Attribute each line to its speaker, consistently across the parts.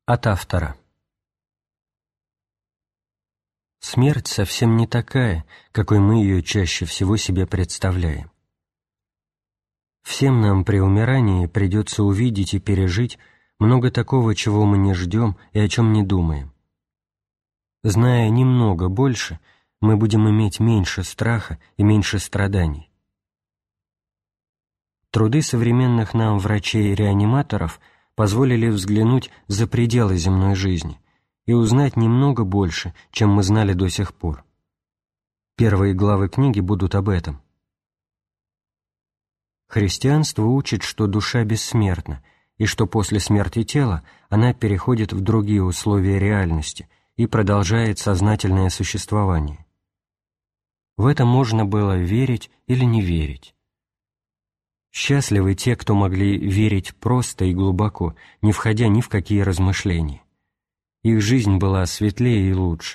Speaker 1: От автора. Смерть совсем не такая, какой мы ее чаще всего себе представляем. Всем нам при умирании придется увидеть и пережить много такого, чего мы не ждем и о чем не думаем. Зная немного больше, мы будем иметь меньше страха и меньше страданий. Труды современных нам врачей-реаниматоров позволили взглянуть за пределы земной жизни и узнать немного больше, чем мы знали до сих пор. Первые главы книги будут об этом. Христианство учит, что душа бессмертна, и что после смерти тела она переходит в другие условия реальности и продолжает сознательное существование. В это можно было верить или не верить. Счастливы те, кто могли верить просто и глубоко, не входя ни в какие размышления. Их жизнь была светлее и лучше.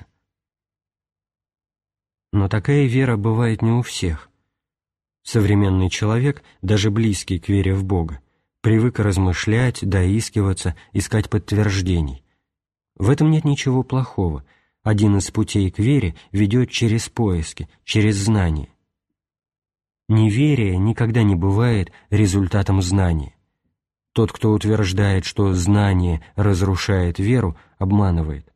Speaker 1: Но такая вера бывает не у всех. Современный человек, даже близкий к вере в Бога, привык размышлять, доискиваться, искать подтверждений. В этом нет ничего плохого. Один из путей к вере ведет через поиски, через знание. Неверие никогда не бывает результатом знания. Тот, кто утверждает, что знание разрушает веру, обманывает.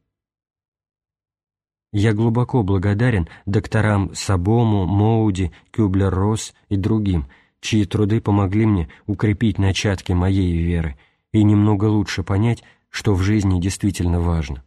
Speaker 1: Я глубоко благодарен докторам Сабому, Моуди, Кюблер-Росс и другим, чьи труды помогли мне укрепить начатки моей веры и немного лучше понять, что в жизни действительно важно.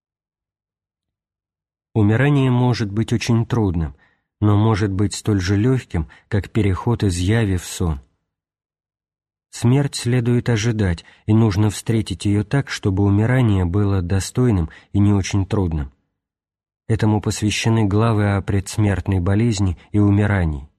Speaker 1: Умирание может быть очень трудным, но может быть столь же легким, как переход из яви в сон. Смерть следует ожидать, и нужно встретить ее так, чтобы умирание было достойным и не очень трудным. Этому посвящены главы о предсмертной болезни и умирании.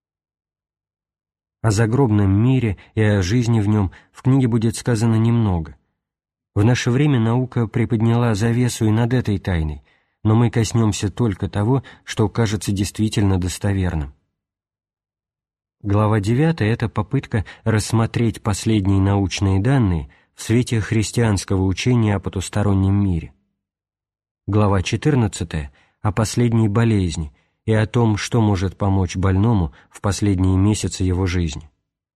Speaker 1: О загробном мире и о жизни в нем в книге будет сказано немного. В наше время наука приподняла завесу и над этой тайной, но мы коснемся только того, что кажется действительно достоверным. Глава 9 – это попытка рассмотреть последние научные данные в свете христианского учения о потустороннем мире. Глава 14 – о последней болезни и о том, что может помочь больному в последние месяцы его жизни.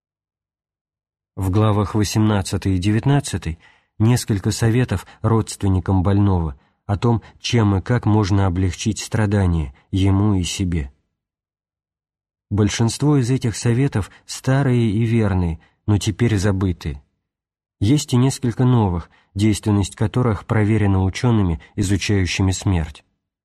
Speaker 1: В главах 18 и 19 несколько советов родственникам больного о том, чем и как можно облегчить страдания ему и себе. Большинство из этих советов старые и верные, но теперь забытые. Есть и несколько новых, действенность которых проверена учеными, изучающими смерть.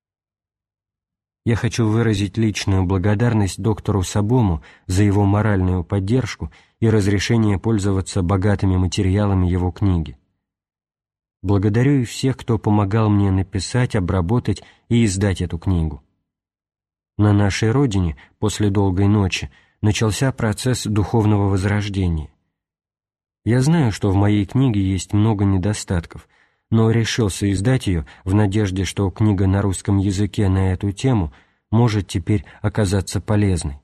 Speaker 1: Я хочу выразить личную благодарность доктору Сабому за его моральную поддержку и разрешение пользоваться богатыми материалами его книги. Благодарю и всех, кто помогал мне написать, обработать и издать эту книгу. На нашей родине после долгой ночи начался процесс духовного возрождения. Я знаю, что в моей книге есть много недостатков, но решился издать ее в надежде, что книга на русском языке на эту тему может теперь оказаться полезной.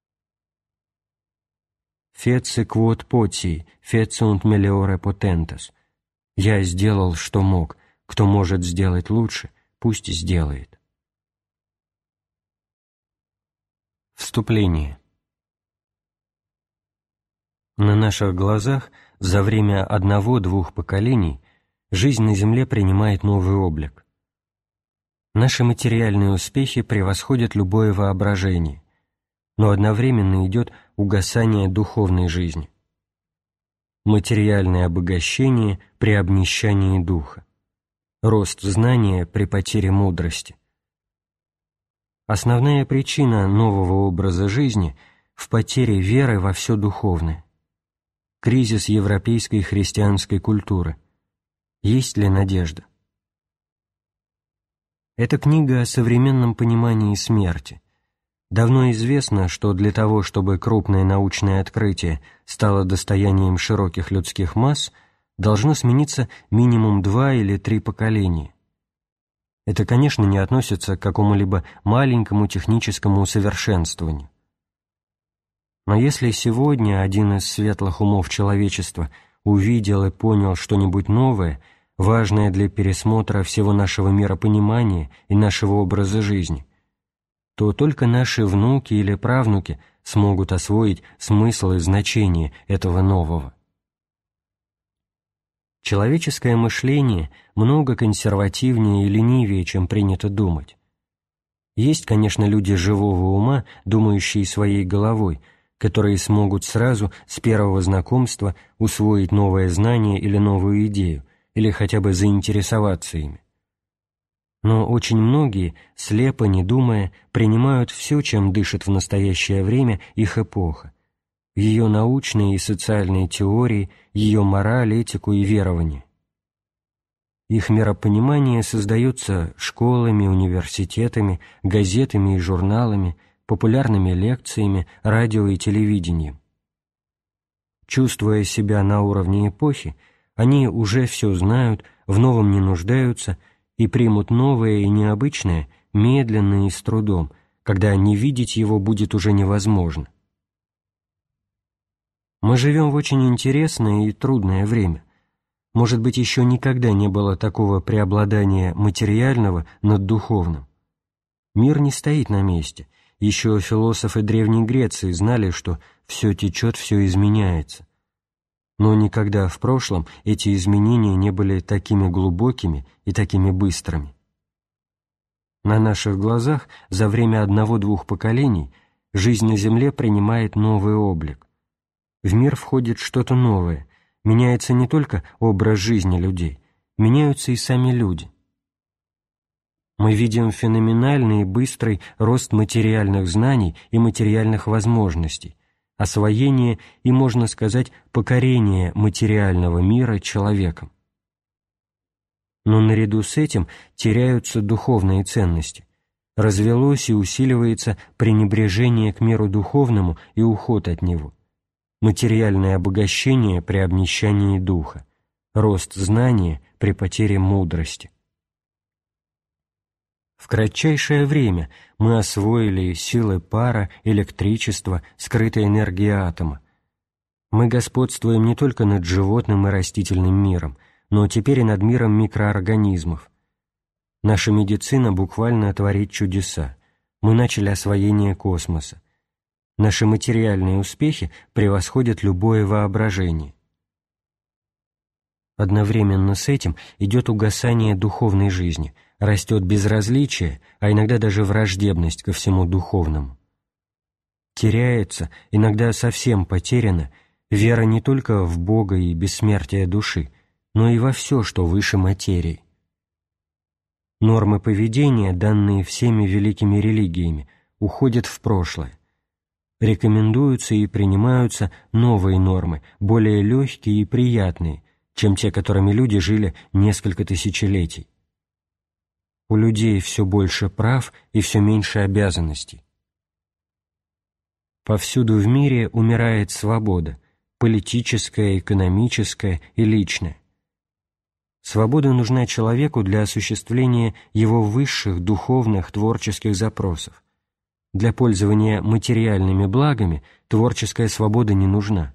Speaker 1: «Fece quod potii, fecerunt meliore potentas». «Я сделал, что мог. Кто может сделать лучше, пусть сделает». Вступление. На наших глазах за время 1-2 поколений жизнь на Земле принимает новый облик. Наши материальные успехи превосходят любое воображение, но одновременно идет угасание духовной жизни. Материальное обогащение при обнищании духа, рост знания при потере мудрости. Основная причина нового образа жизни в потере веры во все духовное. Кризис европейской христианской культуры. Есть ли надежда? Это книга о современном понимании смерти. Давно известно, что для того, чтобы крупное научное открытие стало достоянием широких людских масс, должно смениться минимум 2 или 3 поколения. Это, конечно, не относится к какому-либо маленькому техническому усовершенствованию. Но если сегодня один из светлых умов человечества увидел и понял что-нибудь новое, важное для пересмотра всего нашего миропонимания и нашего образа жизни, то только наши внуки или правнуки смогут освоить смысл и значение этого нового. Человеческое мышление много консервативнее и ленивее, чем принято думать. Есть, конечно, люди живого ума, думающие своей головой, которые смогут сразу с первого знакомства усвоить новое знание или новую идею, или хотя бы заинтересоваться ими. Но очень многие, слепо не думая, принимают все, чем дышит в настоящее время их эпоха, ее научные и социальные теории, ее мораль, этику и верование. Их миропонимание создается школами, университетами, газетами и журналами, популярными лекциями, радио и телевидением. Чувствуя себя на уровне эпохи, они уже все знают, в новом не нуждаются и примут новое и необычное медленно и с трудом, когда не видеть его будет уже невозможно. Мы живем в очень интересное и трудное время. Может быть, еще никогда не было такого преобладания материального над духовным. Мир не стоит на месте. Еще философы Древней Греции знали, что все течет, все изменяется. Но никогда в прошлом эти изменения не были такими глубокими и такими быстрыми. На наших глазах за время 1-2 поколений жизнь на Земле принимает новый облик. В мир входит что-то новое, меняется не только образ жизни людей, меняются и сами люди. Мы видим феноменальный и быстрый рост материальных знаний и материальных возможностей, освоение и, можно сказать, покорение материального мира человеком. Но наряду с этим теряются духовные ценности, развелось и усиливается пренебрежение к миру духовному и уход от него, материальное обогащение при обнищании духа, рост знания при потере мудрости. В кратчайшее время мы освоили силы пара, электричества, скрытой энергии атома. Мы господствуем не только над животным и растительным миром, но теперь и над миром микроорганизмов. Наша медицина буквально творит чудеса. Мы начали освоение космоса. Наши материальные успехи превосходят любое воображение. Одновременно с этим идет угасание духовной жизни, растет безразличие, а иногда даже враждебность ко всему духовному. Теряется, иногда совсем потеряна, вера не только в Бога и бессмертие души, но и во все, что выше материи. Нормы поведения, данные всеми великими религиями, уходят в прошлое. Рекомендуются и принимаются новые нормы, более легкие и приятные, чем те, которыми люди жили несколько тысячелетий. У людей все больше прав и все меньше обязанностей. Повсюду в мире умирает свобода, политическая, экономическая и личная. Свобода нужна человеку для осуществления его высших духовных творческих запросов. Для пользования материальными благами творческая свобода не нужна.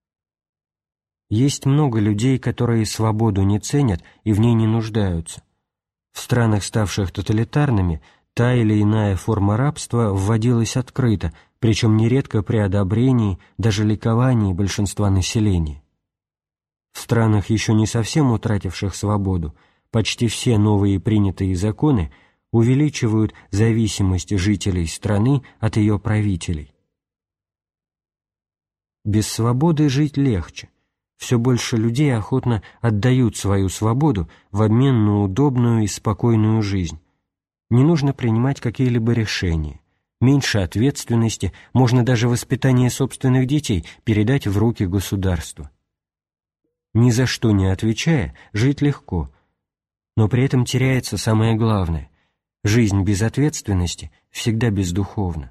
Speaker 1: Есть много людей, которые свободу не ценят и в ней не нуждаются. В странах, ставших тоталитарными, та или иная форма рабства вводилась открыто, причем нередко при одобрении, даже ликовании большинства населения. В странах, еще не совсем утративших свободу, почти все новые принятые законы увеличивают зависимость жителей страны от ее правителей. Без свободы жить легче. Все больше людей охотно отдают свою свободу в обмен на удобную и спокойную жизнь. Не нужно принимать какие-либо решения. Меньше ответственности, можно даже воспитание собственных детей передать в руки государству. Ни за что не отвечая, жить легко. Но при этом теряется самое главное. Жизнь без ответственности всегда бездуховна.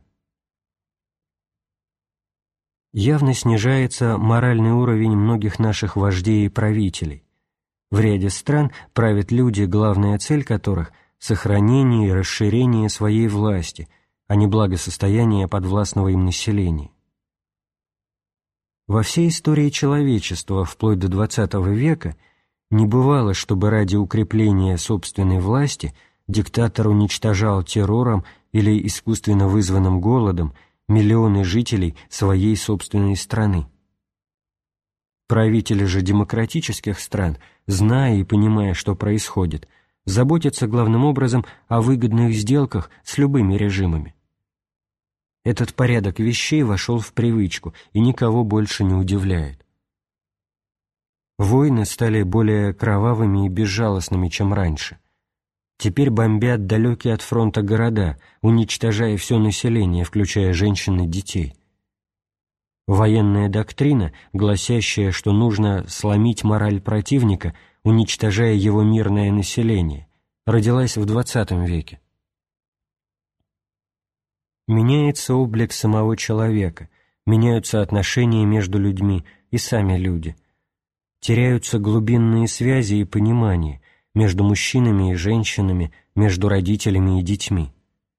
Speaker 1: Явно снижается моральный уровень многих наших вождей и правителей. В ряде стран правят люди, главная цель которых – сохранение и расширение своей власти, а не благосостояние подвластного им населения. Во всей истории человечества вплоть до XX века Не бывало, чтобы ради укрепления собственной власти диктатор уничтожал террором или искусственно вызванным голодом миллионы жителей своей собственной страны. Правители же демократических стран, зная и понимая, что происходит, заботятся главным образом о выгодных сделках с любыми режимами. Этот порядок вещей вошел в привычку и никого больше не удивляет. Войны стали более кровавыми и безжалостными, чем раньше. Теперь бомбят далекие от фронта города, уничтожая все население, включая женщин и детей. Военная доктрина, гласящая, что нужно сломить мораль противника, уничтожая его мирное население, родилась в XX веке. Меняется облик самого человека, меняются отношения между людьми и сами люди. Теряются глубинные связи и понимание между мужчинами и женщинами, между родителями и детьми.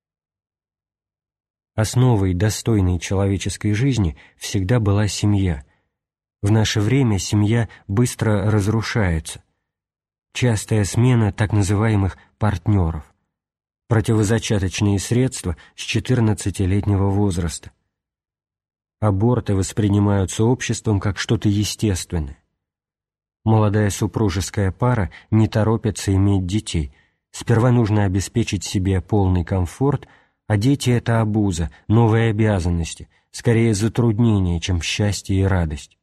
Speaker 1: Основой достойной человеческой жизни всегда была семья. В наше время семья быстро разрушается. Частая смена так называемых партнеров. Противозачаточные средства с 14-летнего возраста. Аборты воспринимаются обществом как что-то естественное. Молодая супружеская пара не торопится иметь детей. Сперва нужно обеспечить себе полный комфорт, а дети — это обуза, новые обязанности, скорее затруднение, чем счастье и радость.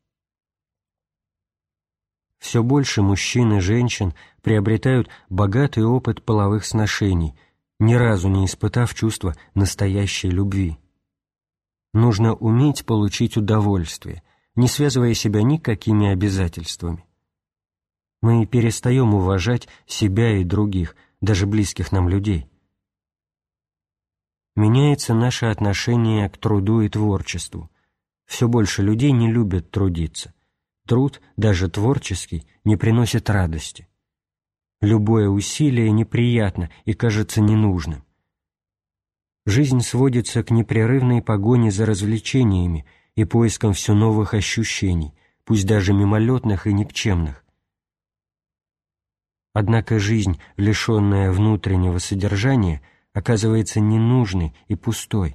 Speaker 1: Все больше мужчин и женщин приобретают богатый опыт половых сношений, ни разу не испытав чувства настоящей любви. Нужно уметь получить удовольствие, не связывая себя никакими обязательствами. Мы перестаем уважать себя и других, даже близких нам людей. Меняется наше отношение к труду и творчеству. Все больше людей не любят трудиться. Труд, даже творческий, не приносит радости. Любое усилие неприятно и кажется ненужным. Жизнь сводится к непрерывной погоне за развлечениями и поиском все новых ощущений, пусть даже мимолетных и никчемных. Однако жизнь, лишенная внутреннего содержания, оказывается ненужной и пустой.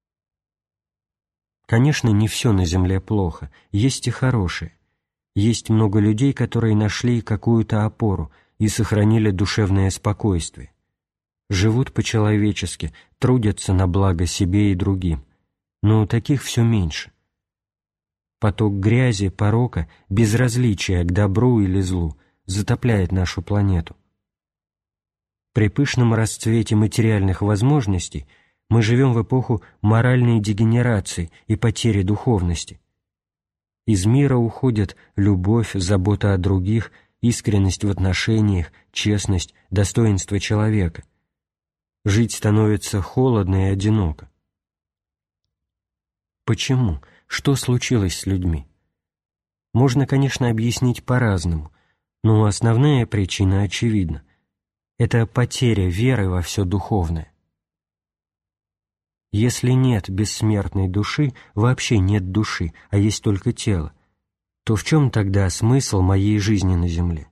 Speaker 1: Конечно, не все на земле плохо, есть и хорошее. Есть много людей, которые нашли какую-то опору и сохранили душевное спокойствие. Живут по-человечески, трудятся на благо себе и другим. Но таких все меньше. Поток грязи, порока, безразличия к добру или злу затопляет нашу планету. При пышном расцвете материальных возможностей мы живем в эпоху моральной дегенерации и потери духовности. Из мира уходят любовь, забота о других, искренность в отношениях, честность, достоинство человека. Жить становится холодно и одиноко. Почему? Что случилось с людьми? Можно, конечно, объяснить по-разному, но основная причина очевидна. Это потеря веры во все духовное. Если нет бессмертной души, вообще нет души, а есть только тело, то в чем тогда смысл моей жизни на земле?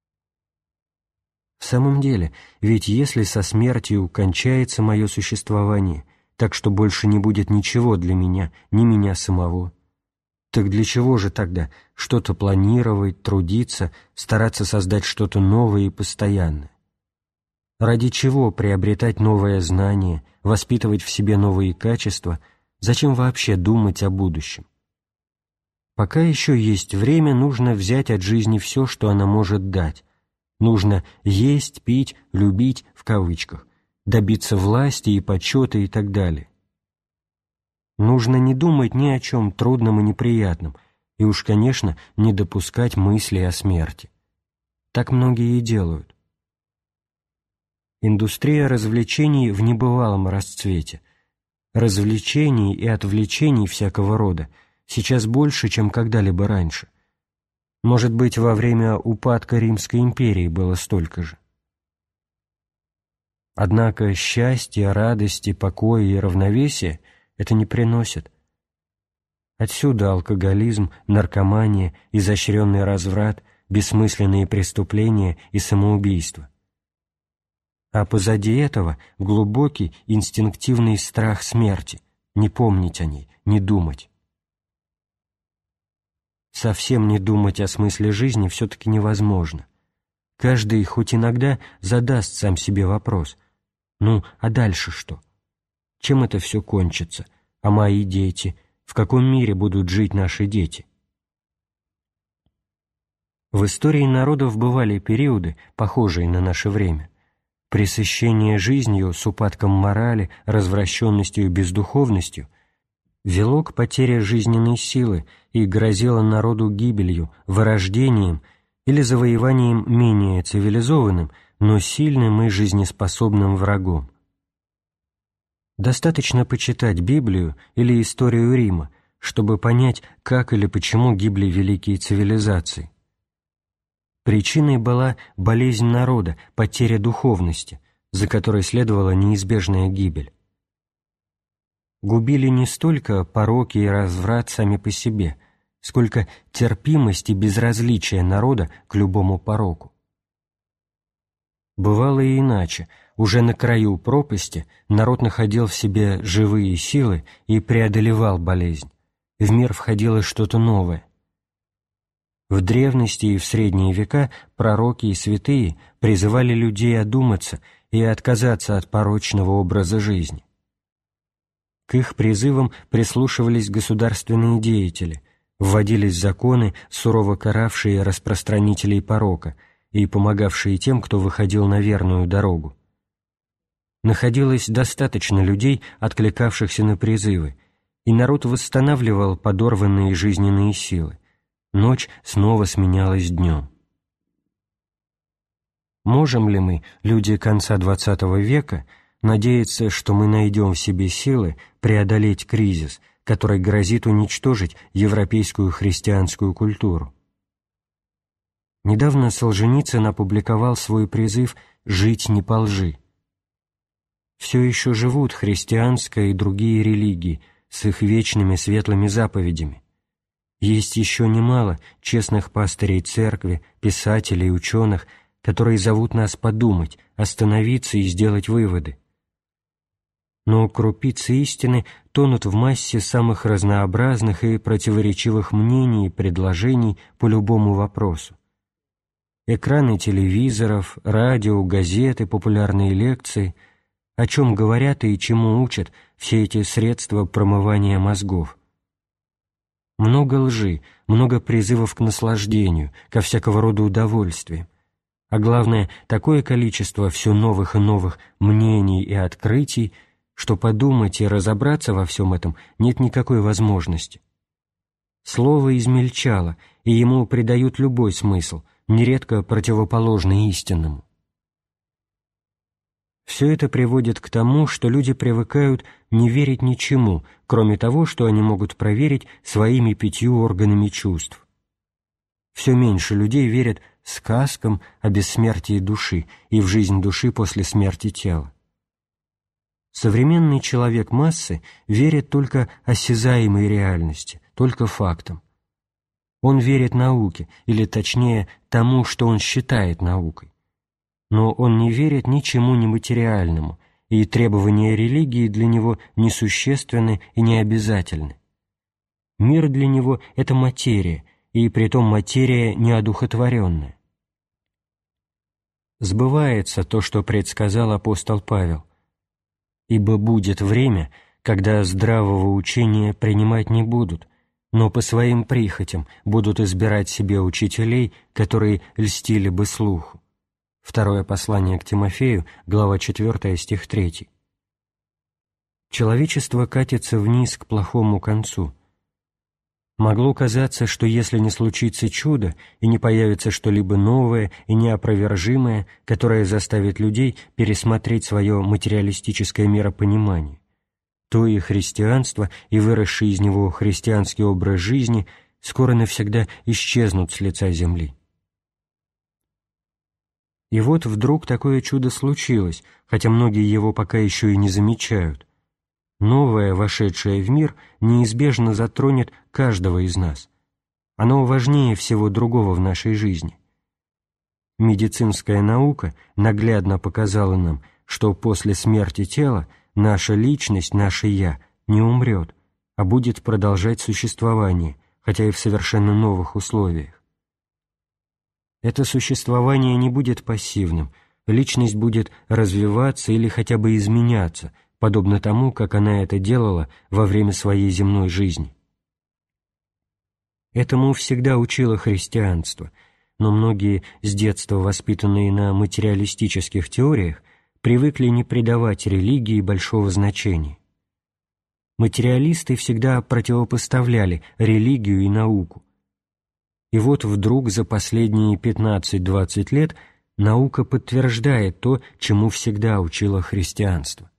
Speaker 1: В самом деле, ведь если со смертью кончается мое существование, так что больше не будет ничего для меня, ни меня самого, так для чего же тогда что-то планировать, трудиться, стараться создать что-то новое и постоянное? Ради чего приобретать новое знание, воспитывать в себе новые качества, зачем вообще думать о будущем? Пока еще есть время, нужно взять от жизни все, что она может дать. Нужно есть, пить, любить, в кавычках, добиться власти и почета и так далее. Нужно не думать ни о чем трудном и неприятном, и уж, конечно, не допускать мысли о смерти. Так многие и делают. Индустрия развлечений в небывалом расцвете. Развлечений и отвлечений всякого рода сейчас больше, чем когда-либо раньше. Может быть, во время упадка Римской империи было столько же. Однако счастья, радости, покоя и равновесия это не приносит. Отсюда алкоголизм, наркомания, изощренный разврат, бессмысленные преступления и самоубийства. А позади этого глубокий инстинктивный страх смерти, не помнить о ней, не думать. Совсем не думать о смысле жизни все-таки невозможно. Каждый хоть иногда задаст сам себе вопрос: ну, а дальше что? Чем это все кончится? А мои дети? В каком мире будут жить наши дети? В истории народов бывали периоды, похожие на наше время. Пресыщение жизнью с упадком морали, развращенностью и бездуховностью вело к потере жизненной силы и грозило народу гибелью, вырождением или завоеванием менее цивилизованным, но сильным и жизнеспособным врагом. Достаточно почитать Библию или историю Рима, чтобы понять, как или почему гибли великие цивилизации. Причиной была болезнь народа, потеря духовности, за которой следовала неизбежная гибель. Губили не столько пороки и разврат сами по себе, сколько терпимость и безразличие народа к любому пороку. Бывало и иначе. Уже на краю пропасти народ находил в себе живые силы и преодолевал болезнь. В мир входило что-то новое. В древности и в средние века пророки и святые призывали людей одуматься и отказаться от порочного образа жизни. К их призывам прислушивались государственные деятели, вводились законы, сурово каравшие распространителей порока и помогавшие тем, кто выходил на верную дорогу. Находилось достаточно людей, откликавшихся на призывы, и народ восстанавливал подорванные жизненные силы. Ночь снова сменялась днем. Можем ли мы, люди конца XX века, надеяться, что мы найдем в себе силы преодолеть кризис, который грозит уничтожить европейскую христианскую культуру? Недавно Солженицын опубликовал свой призыв «Жить не по лжи». Все еще живут христианская и другие религии с их вечными светлыми заповедями. Есть еще немало честных пастырей церкви, писателей, ученых, которые зовут нас подумать, остановиться и сделать выводы. Но крупицы истины тонут в массе самых разнообразных и противоречивых мнений и предложений по любому вопросу. Экраны телевизоров, радио, газеты, популярные лекции — о чем говорят и чему учат все эти средства промывания мозгов. Много лжи, много призывов к наслаждению, ко всякого рода удовольствиям, а главное, такое количество все новых и новых мнений и открытий, что подумать и разобраться во всем этом нет никакой возможности. Слово измельчало, и ему придают любой смысл, нередко противоположный истинному. Все это приводит к тому, что люди привыкают не верить ничему, кроме того, что они могут проверить своими 5 органами чувств. Все меньше людей верят сказкам о бессмертии души и в жизнь души после смерти тела. Современный человек массы верит только осязаемой реальности, только фактам. Он верит науке, или точнее тому, что он считает наукой. Но он не верит ничему нематериальному, и требования религии для него несущественны и необязательны. Мир для него — это материя, и притом материя неодухотворенная. Сбывается то, что предсказал апостол Павел: «Ибо будет время, когда здравого учения принимать не будут, но по своим прихотям будут избирать себе учителей, которые льстили бы слуху». Второе послание к Тимофею, глава 4, стих 3. Человечество катится вниз к плохому концу. Могло казаться, что если не случится чудо и не появится что-либо новое и неопровержимое, которое заставит людей пересмотреть свое материалистическое миропонимание, то и христианство, и выросший из него христианский образ жизни скоро навсегда исчезнут с лица земли. И вот вдруг такое чудо случилось, хотя многие его пока еще и не замечают. Новое, вошедшее в мир, неизбежно затронет каждого из нас. Оно важнее всего другого в нашей жизни. Медицинская наука наглядно показала нам, что после смерти тела наша личность, наше «я» не умрет, а будет продолжать существование, хотя и в совершенно новых условиях. Это существование не будет пассивным, личность будет развиваться или хотя бы изменяться, подобно тому, как она это делала во время своей земной жизни. Этому всегда учило христианство, но многие, с детства воспитанные на материалистических теориях, привыкли не придавать религии большого значения. Материалисты всегда противопоставляли религию и науку. И вот вдруг за последние 15-20 лет наука подтверждает то, чему всегда учило христианство.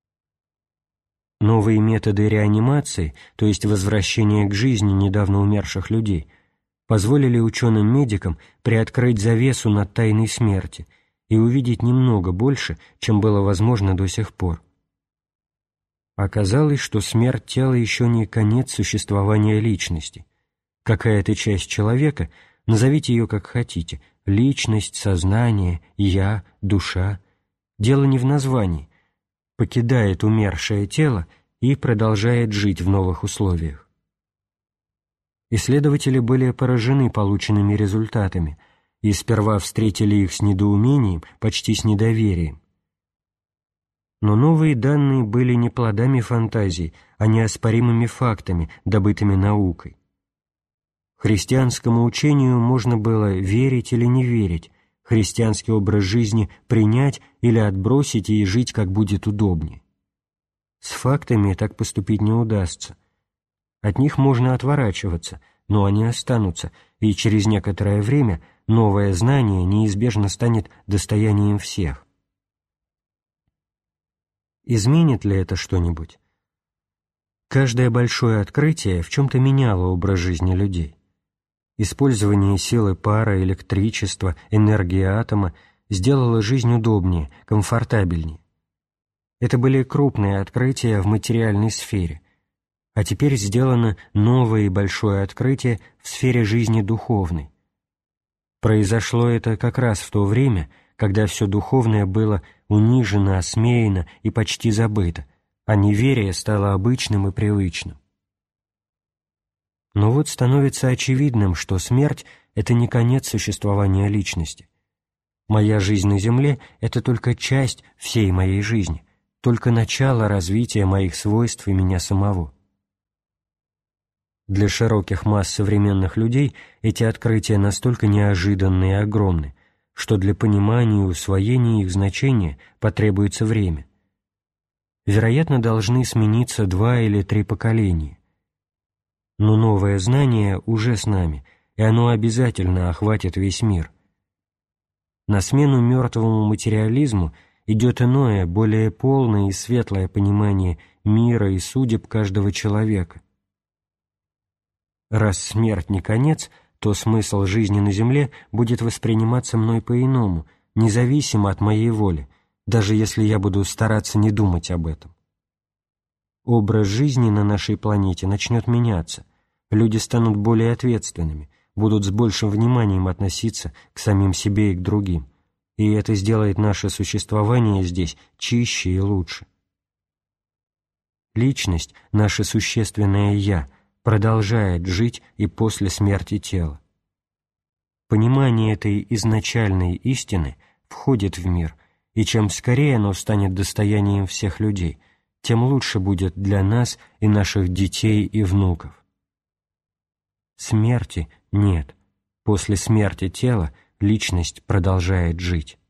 Speaker 1: Новые методы реанимации, то есть возвращения к жизни недавно умерших людей, позволили ученым-медикам приоткрыть завесу над тайной смерти и увидеть немного больше, чем было возможно до сих пор. Оказалось, что смерть тела еще не конец существования личности. Какая-то часть человека, назовите ее как хотите, личность, сознание, я, душа, дело не в названии, покидает умершее тело и продолжает жить в новых условиях. Исследователи были поражены полученными результатами и сперва встретили их с недоумением, почти с недоверием. Но новые данные были не плодами фантазий, а неоспоримыми фактами, добытыми наукой. Христианскому учению можно было верить или не верить, христианский образ жизни принять или отбросить и жить, как будет удобнее. С фактами так поступить не удастся. От них можно отворачиваться, но они останутся, и через некоторое время новое знание неизбежно станет достоянием всех. Изменит ли это что-нибудь? Каждое большое открытие в чем-то меняло образ жизни людей. Использование силы пара, электричества, энергии атома сделало жизнь удобнее, комфортабельнее. Это были крупные открытия в материальной сфере, а теперь сделано новое и большое открытие в сфере жизни духовной. Произошло это как раз в то время, когда все духовное было унижено, осмеяно и почти забыто, а неверие стало обычным и привычным. Но вот становится очевидным, что смерть — это не конец существования личности. Моя жизнь на земле — это только часть всей моей жизни, только начало развития моих свойств и меня самого. Для широких масс современных людей эти открытия настолько неожиданны и огромны, что для понимания и усвоения их значения потребуется время. Вероятно, должны смениться 2 или 3 поколения. Но новое знание уже с нами, и оно обязательно охватит весь мир. На смену мертвому материализму идет иное, более полное и светлое понимание мира и судеб каждого человека. Раз смерть не конец, то смысл жизни на земле будет восприниматься мной по-иному, независимо от моей воли, даже если я буду стараться не думать об этом. Образ жизни на нашей планете начнет меняться, люди станут более ответственными, будут с большим вниманием относиться к самим себе и к другим, и это сделает наше существование здесь чище и лучше. Личность, наше существенное «я», продолжает жить и после смерти тела. Понимание этой изначальной истины входит в мир, и чем скорее оно станет достоянием всех людей, тем лучше будет для нас и наших детей и внуков. Смерти нет. После смерти тела личность продолжает жить.